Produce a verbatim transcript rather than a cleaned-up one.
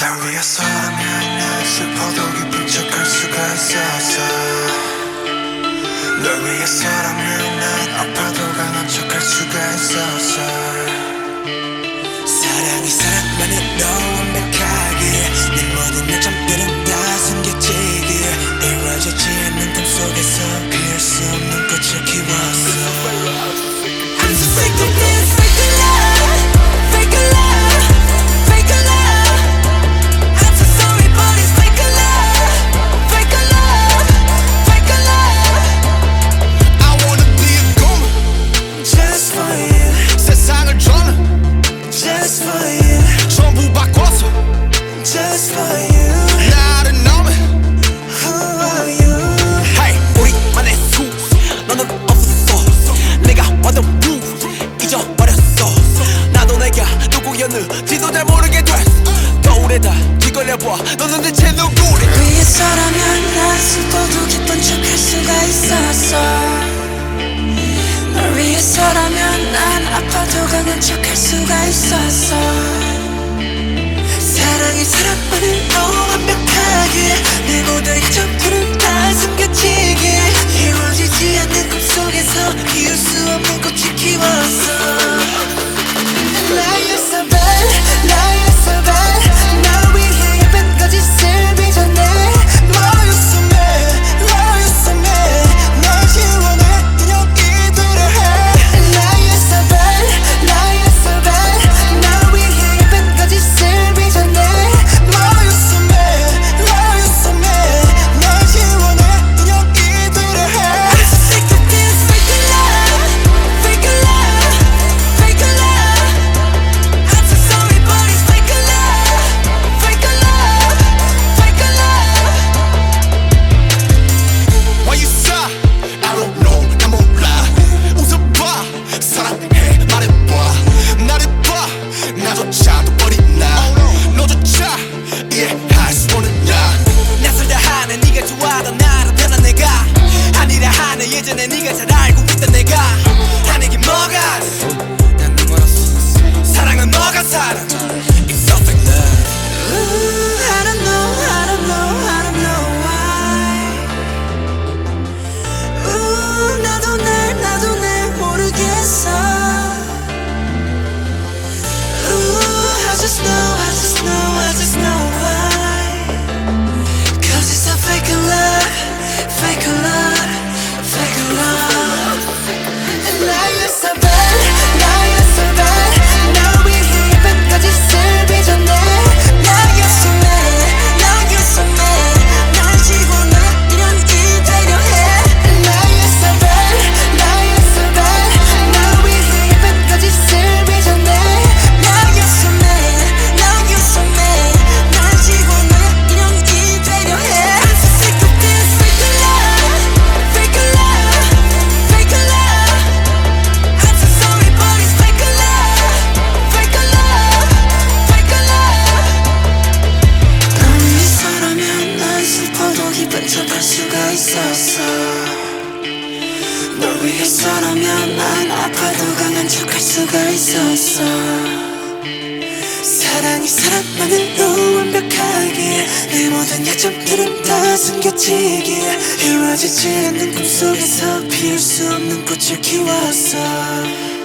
날 위해서라면 난 슬퍼도 기쁜 척할 수가 있었어. 널 위해서라면 난 아파도 강한 척할 수가 있었어. 사랑이 사랑만으로 완벽하게 내 모든 약점들은 다 숨겨지기에 이루어지지 않는 꿈속에서 피울 수 없는 꽃을 키웠어. I'm so sick of this fake love, fake love, fake love. I'm so sorry but it's fake love, fake love, fake love. I wanna be a goon Just for you, 세상을 저는 just for you, 전부 바꿔서 just for you. 나를 너무 Who are you? Hey 우리만의 수 너는 없어 내가 완전 루 잊어버렸어. 나도 내가 누구였는지도 잘 모르게 됐어. 거울에다 뒤걸려봐 너는 대체 누구래. 위해서라면 난 슬퍼도 기쁜 척할 수가 있었어. 널 위해서라면 난 아파도 강한 척할 수가 있었어. 사랑이 사랑만으로 완벽하게 내 모든 약점들은 다 숨겨지게 이루어지지 않는 꿈속에서 피울 수 없는 꽃을 키웠어. Lie you're so bad, lie you're so bad. 날 위해 예쁜 거짓을 빚어내. Lie you're so mad, lie you're so mad. 날 지워내 그냥 이대로 해. Lie you're so bad, lie you're so bad. 날 위해 예쁜 거짓을 빚어내. Lie you're so mad, lie you're so mad. 날 지워내 그냥 이대로 해. I'm so sick of this fake love, fake love, fake love. I'm so sorry but it's fake love, fake love, fake love. Why you sigh? I don't know 난 몰라. 웃어봐 사랑해 말해봐 나를 봐 나조차도 버린 나 너조차 이해할 수 없는 나. 낯설다 하네 네가 좋아하던 나로 변한 내가 아니라 하네 예전에 네가 잘 알고 있던 내가 하는 게 뭐가 난네 멀었어. 사랑은 뭐가 사랑 It's so fake love. Ooh, I don't know, I don't know, I don't know why. Ooh, 나도 날, 나도 날 모르겠어. Ooh, I just know, I just know, I just know why. Cause it's a fake love, fake love, fake love. And now you're so bad, now you're so bad. 날 위해 예쁜 거짓을 빚어내. Now you're so mad, now you're so mad. 날 지워내 이런 이대로 해. And now you're so bad, now you're so bad. 날 위해 예쁜 거짓을 빚어내. Now you're so mad, now you're so mad. 날 지워내 이런 이대로 해. I'm so sick of this fake love, fake love, fake love. I'm so sorry but it's fake love, fake love, fake love. 널 위해서라면 난 슬퍼도 기쁜 척할 수가 있었어. 널 위해서라면 난 아파도 강한 척할 수가 있었어. 사랑이 사랑만으로 완벽하게 내 모든 약점들은 다 숨겨지기에 이루어지지 않는 꿈속에서 피울 수 없는 꽃을 키웠어.